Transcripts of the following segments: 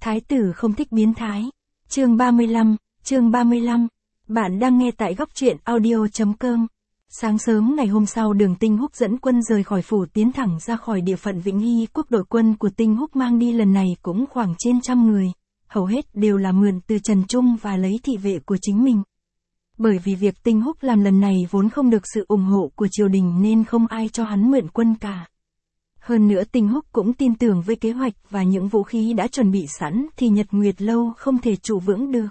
Thái tử không thích biến thái. Chương 35. Bạn đang nghe tại góc truyện audio.com. Sáng sớm ngày hôm sau, Đường Tinh Húc dẫn quân rời khỏi phủ tiến thẳng ra khỏi địa phận Vĩnh Hy Quốc. Đội quân của Tinh Húc mang đi lần này cũng khoảng trên 100 người, hầu hết đều là mượn từ Trần Trung và lấy thị vệ của chính mình. Bởi vì việc Tinh Húc làm lần này vốn không được sự ủng hộ của triều đình nên không ai cho hắn mượn quân cả. Hơn nữa Tinh Húc cũng tin tưởng với kế hoạch và những vũ khí đã chuẩn bị sẵn thì Nhật Nguyệt Lâu không thể trụ vững được.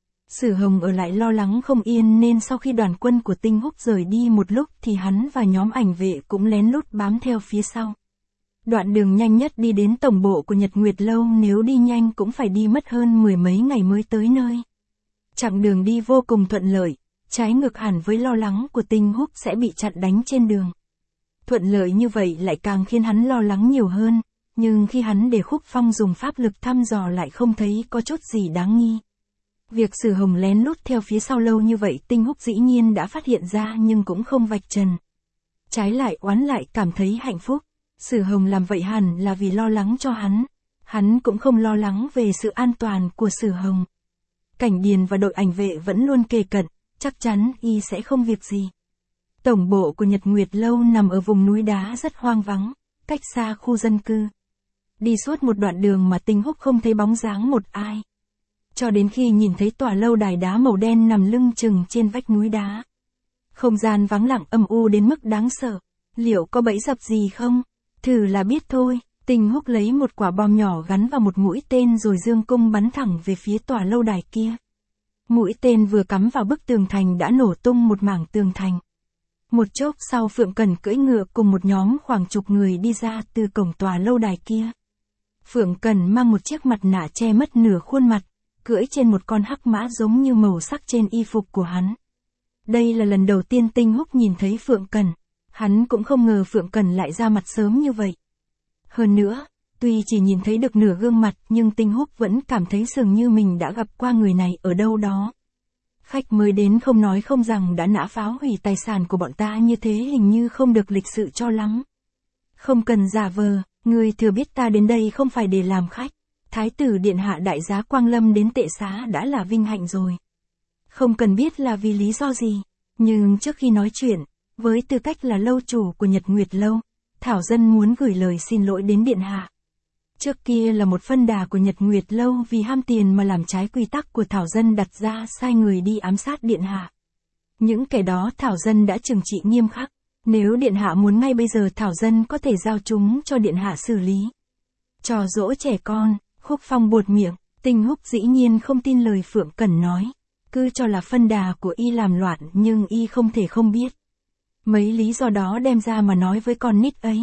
Sử Hồng ở lại lo lắng không yên nên sau khi đoàn quân của Tinh Húc rời đi một lúc thì hắn và nhóm ảnh vệ cũng lén lút bám theo phía sau. Đoạn đường nhanh nhất đi đến tổng bộ của Nhật Nguyệt Lâu, nếu đi nhanh cũng phải đi mất hơn 10 mấy ngày mới tới nơi. Chặng đường đi vô cùng thuận lợi, trái ngược hẳn với lo lắng của Tinh Húc sẽ bị chặn đánh trên đường. Thuận lợi như vậy lại càng khiến hắn lo lắng nhiều hơn, nhưng khi hắn để Khúc Phong dùng pháp lực thăm dò lại không thấy có chút gì đáng nghi. Việc Sử Hồng lén lút theo phía sau lâu như vậy Tinh Húc dĩ nhiên đã phát hiện ra nhưng cũng không vạch trần. Trái lại oán lại cảm thấy hạnh phúc, Sử Hồng làm vậy hẳn là vì lo lắng cho hắn cũng không lo lắng về sự an toàn của Sử Hồng. Cảnh Điền và đội ảnh vệ vẫn luôn kề cận, chắc chắn y sẽ không việc gì. Tổng bộ của Nhật Nguyệt Lâu nằm ở vùng núi đá rất hoang vắng, cách xa khu dân cư. Đi suốt một đoạn đường mà Tinh Húc không thấy bóng dáng một ai. Cho đến khi nhìn thấy tòa lâu đài đá màu đen nằm lưng chừng trên vách núi đá. Không gian vắng lặng âm u đến mức đáng sợ. Liệu có bẫy dập gì không? Thử là biết thôi. Tinh Húc lấy một quả bom nhỏ gắn vào một mũi tên rồi dương cung bắn thẳng về phía tòa lâu đài kia. Mũi tên vừa cắm vào bức tường thành đã nổ tung một mảng tường thành. Một chốc sau Phượng Cẩn cưỡi ngựa cùng một nhóm khoảng chục người đi ra từ cổng tòa lâu đài kia. Phượng Cẩn mang một chiếc mặt nạ che mất nửa khuôn mặt, cưỡi trên một con hắc mã giống như màu sắc trên y phục của hắn. Đây là lần đầu tiên Tinh Húc nhìn thấy Phượng Cẩn, hắn cũng không ngờ Phượng Cẩn lại ra mặt sớm như vậy. Hơn nữa, tuy chỉ nhìn thấy được nửa gương mặt nhưng Tinh Húc vẫn cảm thấy dường như mình đã gặp qua người này ở đâu đó. Khách mới đến không nói không rằng đã nã phá hủy tài sản của bọn ta như thế hình như không được lịch sự cho lắm. Không cần giả vờ, ngươi thừa biết ta đến đây không phải để làm khách. Thái tử điện hạ đại giá Quang Lâm đến Tệ Xá đã là vinh hạnh rồi. Không cần biết là vì lý do gì, nhưng trước khi nói chuyện, với tư cách là lâu chủ của Nhật Nguyệt Lâu, Thảo Dân muốn gửi lời xin lỗi đến điện hạ. Trước kia là một phân đà của Nhật Nguyệt Lâu vì ham tiền mà làm trái quy tắc của Thảo Dân đặt ra, sai người đi ám sát điện hạ. Những kẻ đó Thảo Dân đã trừng trị nghiêm khắc, nếu điện hạ muốn ngay bây giờ Thảo Dân có thể giao chúng cho điện hạ xử lý. Trò dỗ trẻ con. Khúc Phong buột miệng, Tinh Húc dĩ nhiên không tin lời Phượng Cẩn nói, cứ cho là phân đà của y làm loạn nhưng y không thể không biết. Mấy lý do đó đem ra mà nói với con nít ấy.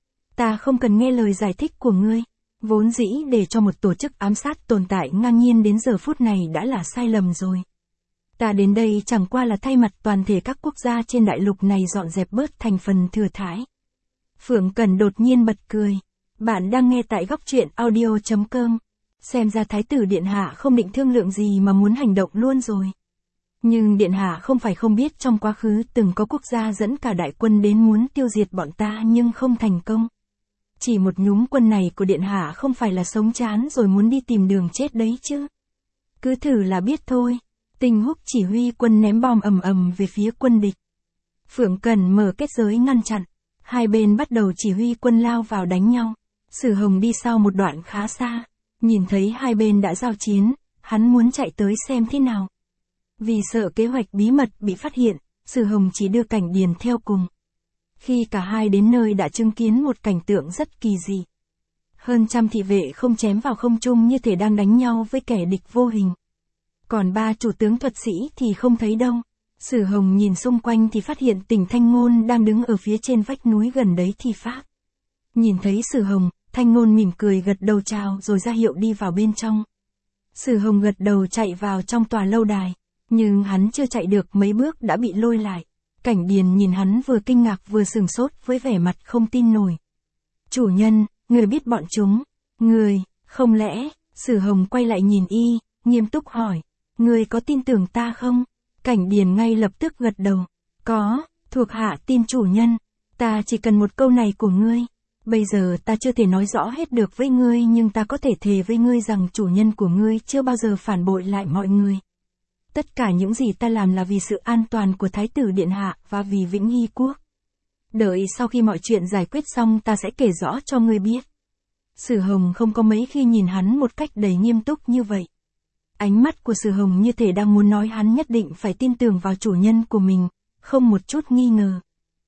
Ta không cần nghe lời giải thích của ngươi, vốn dĩ để cho một tổ chức ám sát tồn tại ngang nhiên đến giờ phút này đã là sai lầm rồi. Ta đến đây chẳng qua là thay mặt toàn thể các quốc gia trên đại lục này dọn dẹp bớt thành phần thừa thãi. Phượng Cẩn đột nhiên bật cười. Bạn đang nghe tại góc truyện audio.com. Xem ra Thái tử điện hạ không định thương lượng gì mà muốn hành động luôn rồi. Nhưng điện hạ không phải không biết trong quá khứ từng có quốc gia dẫn cả đại quân đến muốn tiêu diệt bọn ta nhưng không thành công. Chỉ một nhúm quân này của điện hạ không phải là sống chán rồi muốn đi tìm đường chết đấy chứ. Cứ thử là biết thôi. Tinh Húc chỉ huy quân ném bom ầm ầm về phía quân địch. Phượng Cẩn mở kết giới ngăn chặn. Hai bên bắt đầu chỉ huy quân lao vào đánh nhau. Sử Hồng đi sau một đoạn khá xa, nhìn thấy hai bên đã giao chiến, hắn muốn chạy tới xem thế nào. Vì sợ kế hoạch bí mật bị phát hiện, Sử Hồng chỉ đưa Cảnh Điền theo cùng. Khi cả hai đến nơi đã chứng kiến một cảnh tượng rất kỳ dị. Hơn 100 thị vệ không chém vào không trung như thể đang đánh nhau với kẻ địch vô hình. Còn 3 chủ tướng thuật sĩ thì không thấy đâu. Sử Hồng nhìn xung quanh thì phát hiện Tỉnh Thanh Ngôn đang đứng ở phía trên vách núi gần đấy thi pháp. Nhìn thấy Sử Hồng, Thanh Ngôn mỉm cười gật đầu chào rồi ra hiệu đi vào bên trong. Sử Hồng gật đầu chạy vào trong tòa lâu đài, nhưng hắn chưa chạy được mấy bước đã bị lôi lại. Cảnh Điền nhìn hắn vừa kinh ngạc vừa sửng sốt với vẻ mặt không tin nổi. Chủ nhân, người biết bọn chúng, người, không lẽ, Sử Hồng quay lại nhìn y, nghiêm túc hỏi, người có tin tưởng ta không? Cảnh Điền ngay lập tức gật đầu, có, thuộc hạ tin chủ nhân, ta chỉ cần một câu này của ngươi. Bây giờ ta chưa thể nói rõ hết được với ngươi nhưng ta có thể thề với ngươi rằng chủ nhân của ngươi chưa bao giờ phản bội lại mọi người. Tất cả những gì ta làm là vì sự an toàn của Thái tử Điện Hạ và vì Vĩnh Hy Quốc. Đợi sau khi mọi chuyện giải quyết xong ta sẽ kể rõ cho ngươi biết. Sử Hồng không có mấy khi nhìn hắn một cách đầy nghiêm túc như vậy. Ánh mắt của Sử Hồng như thể đang muốn nói hắn nhất định phải tin tưởng vào chủ nhân của mình, không một chút nghi ngờ.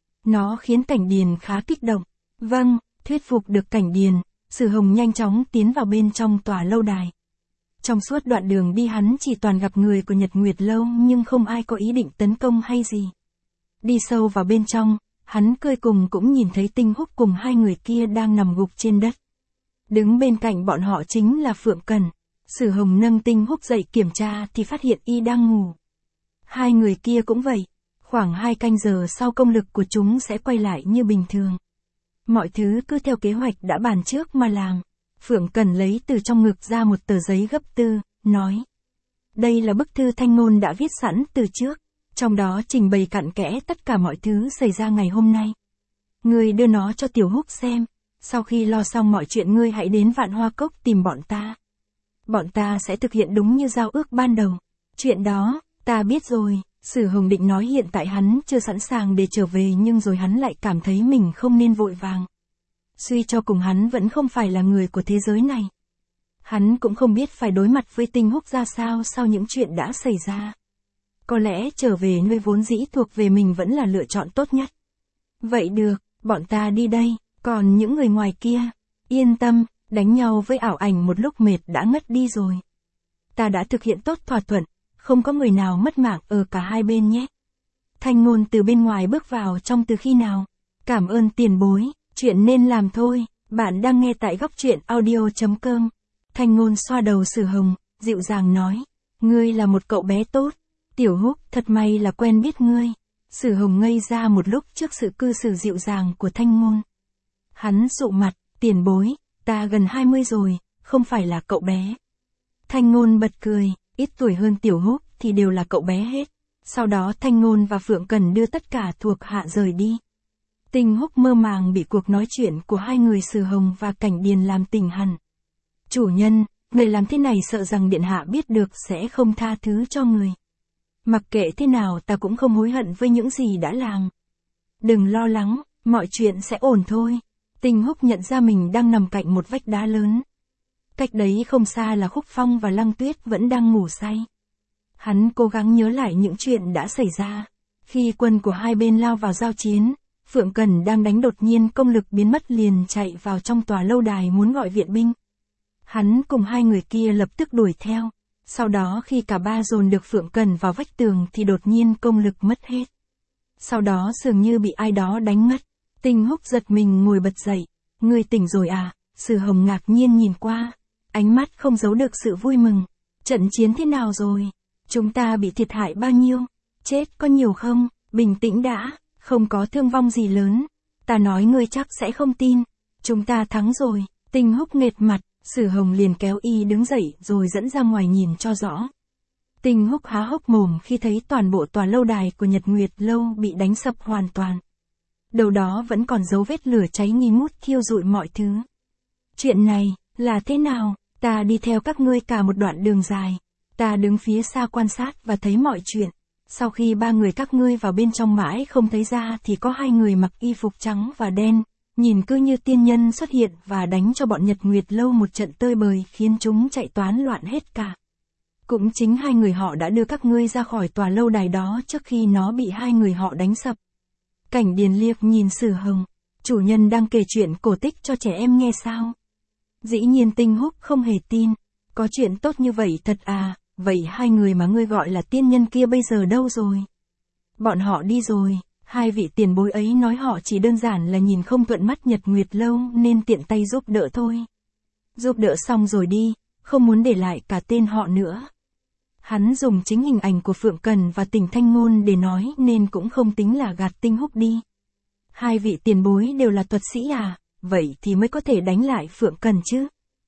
Nó khiến Cảnh Điền khá kích động. Vâng, thuyết phục được Cảnh Điền, Sử Hồng nhanh chóng tiến vào bên trong tòa lâu đài. Trong suốt đoạn đường đi hắn chỉ toàn gặp người của Nhật Nguyệt Lâu nhưng không ai có ý định tấn công hay gì. Đi sâu vào bên trong, hắn cuối cùng cũng nhìn thấy Tinh Húc cùng hai người kia đang nằm gục trên đất. Đứng bên cạnh bọn họ chính là Phượng Cẩn. Sử Hồng nâng Tinh Húc dậy kiểm tra thì phát hiện y đang ngủ. Hai người kia cũng vậy. Khoảng 2 canh giờ sau công lực của chúng sẽ quay lại như bình thường. Mọi thứ cứ theo kế hoạch đã bàn trước mà làm. Phượng Cẩn lấy từ trong ngực ra một tờ giấy gấp tư, nói. Đây là bức thư Thanh Ngôn đã viết sẵn từ trước. Trong đó trình bày cặn kẽ tất cả mọi thứ xảy ra ngày hôm nay. Ngươi đưa nó cho Tiểu Húc xem. Sau khi lo xong mọi chuyện ngươi hãy đến Vạn Hoa Cốc tìm bọn ta. Bọn ta sẽ thực hiện đúng như giao ước ban đầu. Chuyện đó, ta biết rồi. Sử Hồng định nói hiện tại hắn chưa sẵn sàng để trở về nhưng rồi hắn lại cảm thấy mình không nên vội vàng. Suy cho cùng hắn vẫn không phải là người của thế giới này. Hắn cũng không biết phải đối mặt với Tinh Húc ra sao sau những chuyện đã xảy ra. Có lẽ trở về nơi vốn dĩ thuộc về mình vẫn là lựa chọn tốt nhất. Vậy được, bọn ta đi đây, còn những người ngoài kia, yên tâm, đánh nhau với ảo ảnh một lúc mệt đã ngất đi rồi. Ta đã thực hiện tốt thỏa thuận, không có người nào mất mạng ở cả hai bên nhé. Thanh Ngôn từ bên ngoài bước vào trong từ khi nào? Cảm ơn tiền bối, chuyện nên làm thôi, bạn đang nghe tại góc truyện audio.com. Thanh Ngôn xoa đầu Sử Hồng, dịu dàng nói, ngươi là một cậu bé tốt, Tiểu Húc thật may là quen biết ngươi. Sử Hồng ngây ra một lúc trước sự cư xử dịu dàng của Thanh Ngôn. Hắn dụ mặt, tiền bối, ta gần 20 rồi, không phải là cậu bé. Thanh Ngôn bật cười, ít tuổi hơn Tiểu Húc thì đều là cậu bé hết. Sau đó Thanh Ngôn và Phượng Cẩn đưa tất cả thuộc hạ rời đi. Tinh Húc mơ màng bị cuộc nói chuyện của hai người Sử Hồng và Cảnh Điền làm tỉnh hẳn. Chủ nhân, người làm thế này sợ rằng Điện Hạ biết được sẽ không tha thứ cho người. Mặc kệ thế nào ta cũng không hối hận với những gì đã làm. Đừng lo lắng, mọi chuyện sẽ ổn thôi. Tinh Húc nhận ra mình đang nằm cạnh một vách đá lớn. Cách đấy không xa là Khúc Phong và Lăng Tuyết vẫn đang ngủ say. Hắn cố gắng nhớ lại những chuyện đã xảy ra. Khi quân của hai bên lao vào giao chiến, Phượng Cẩn đang đánh đột nhiên công lực biến mất liền chạy vào trong tòa lâu đài muốn gọi viện binh. Hắn cùng hai người kia lập tức đuổi theo. Sau đó khi cả ba dồn được Phượng Cẩn vào vách tường thì đột nhiên công lực mất hết. Sau đó dường như bị ai đó đánh ngất. Tinh Húc giật mình ngồi bật dậy. Ngươi tỉnh rồi à? Sử Hồng ngạc nhiên nhìn qua. Ánh mắt không giấu được sự vui mừng. Trận chiến thế nào rồi? Chúng ta bị thiệt hại bao nhiêu? Chết có nhiều không? Bình tĩnh đã, không có thương vong gì lớn. Ta nói ngươi chắc sẽ không tin. Chúng ta thắng rồi. Tinh Húc nghệt mặt, Sử Hồng liền kéo y đứng dậy rồi dẫn ra ngoài nhìn cho rõ. Tinh Húc há hốc mồm khi thấy toàn bộ tòa lâu đài của Nhật Nguyệt Lâu bị đánh sập hoàn toàn. Đầu đó vẫn còn dấu vết lửa cháy nghi ngút thiêu rụi mọi thứ. Chuyện này, là thế nào? Ta đi theo các ngươi cả một đoạn đường dài. Ta đứng phía xa quan sát và thấy mọi chuyện. Sau khi ba người các ngươi vào bên trong mãi không thấy ra thì có hai người mặc y phục trắng và đen, nhìn cứ như tiên nhân xuất hiện và đánh cho bọn Nhật Nguyệt Lâu một trận tơi bời khiến chúng chạy toán loạn hết cả. Cũng chính hai người họ đã đưa các ngươi ra khỏi tòa lâu đài đó trước khi nó bị hai người họ đánh sập. Cảnh Điền liếc nhìn Sử Hồng, chủ nhân đang kể chuyện cổ tích cho trẻ em nghe sao? Dĩ nhiên Tinh Húc không hề tin, có chuyện tốt như vậy thật à, vậy hai người mà ngươi gọi là tiên nhân kia bây giờ đâu rồi? Bọn họ đi rồi, hai vị tiền bối ấy nói họ chỉ đơn giản là nhìn không thuận mắt Nhật Nguyệt Lâu nên tiện tay giúp đỡ thôi. Giúp đỡ xong rồi đi, không muốn để lại cả tên họ nữa. Hắn dùng chính hình ảnh của Phượng Cẩn và Tình Thanh Ngôn để nói nên cũng không tính là gạt Tinh Húc đi. Hai vị tiền bối đều là thuật sĩ à, vậy thì mới có thể đánh lại Phượng Cẩn chứ.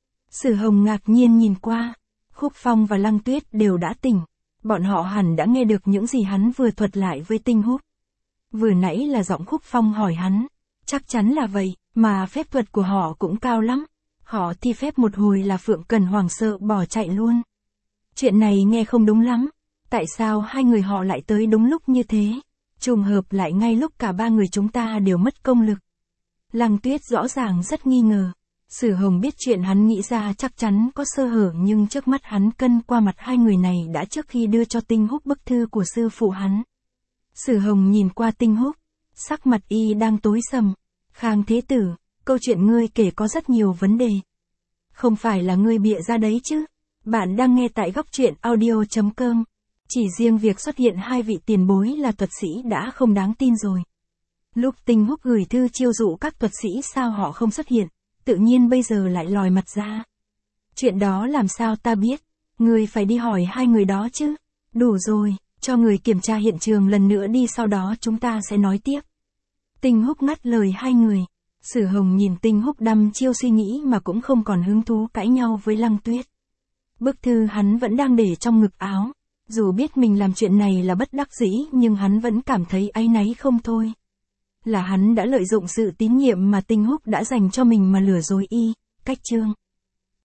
Sử Hồng ngạc nhiên nhìn qua, Khúc Phong và Lăng Tuyết đều đã tỉnh. Bọn họ hẳn đã nghe được những gì hắn vừa thuật lại với Tinh Húc. Vừa nãy là giọng Khúc Phong hỏi hắn, chắc chắn là vậy, Mà phép thuật của họ cũng cao lắm. Họ thi phép một hồi là Phượng Cần hoảng sợ bỏ chạy luôn. Chuyện này nghe không đúng lắm. Tại sao hai người họ lại tới đúng lúc như thế? Trùng hợp lại ngay lúc cả ba người chúng ta đều mất công lực. Lăng Tuyết rõ ràng rất nghi ngờ. Sử Hồng biết chuyện hắn nghĩ ra chắc chắn có sơ hở, nhưng trước mắt hắn cân qua mặt hai người này đã trước khi đưa cho Tinh Húc bức thư của sư phụ hắn. Sử Hồng nhìn qua Tinh Húc, sắc mặt y đang tối sầm. Khang Thế Tử, câu chuyện ngươi kể có rất nhiều vấn đề. Không phải là ngươi bịa ra đấy chứ? Bạn đang nghe tại góc truyện audio.com. Chỉ riêng việc xuất hiện hai vị tiền bối là thuật sĩ đã không đáng tin rồi. Lúc Tinh Húc gửi thư chiêu dụ các thuật sĩ sao họ không xuất hiện, tự nhiên bây giờ lại lòi mặt ra. Chuyện đó làm sao ta biết, ngươi phải đi hỏi hai người đó chứ. Đủ rồi, cho người kiểm tra hiện trường lần nữa đi, sau đó chúng ta sẽ nói tiếp. Tinh Húc ngắt lời hai người. Sử Hồng nhìn Tinh Húc đăm chiêu suy nghĩ mà cũng không còn hứng thú cãi nhau với Lăng Tuyết. Bức thư hắn vẫn đang để trong ngực áo. Dù biết mình làm chuyện này là bất đắc dĩ nhưng hắn vẫn cảm thấy áy náy không thôi. Là hắn đã lợi dụng sự tín nhiệm mà Tinh Húc đã dành cho mình mà lừa dối y. Cách chương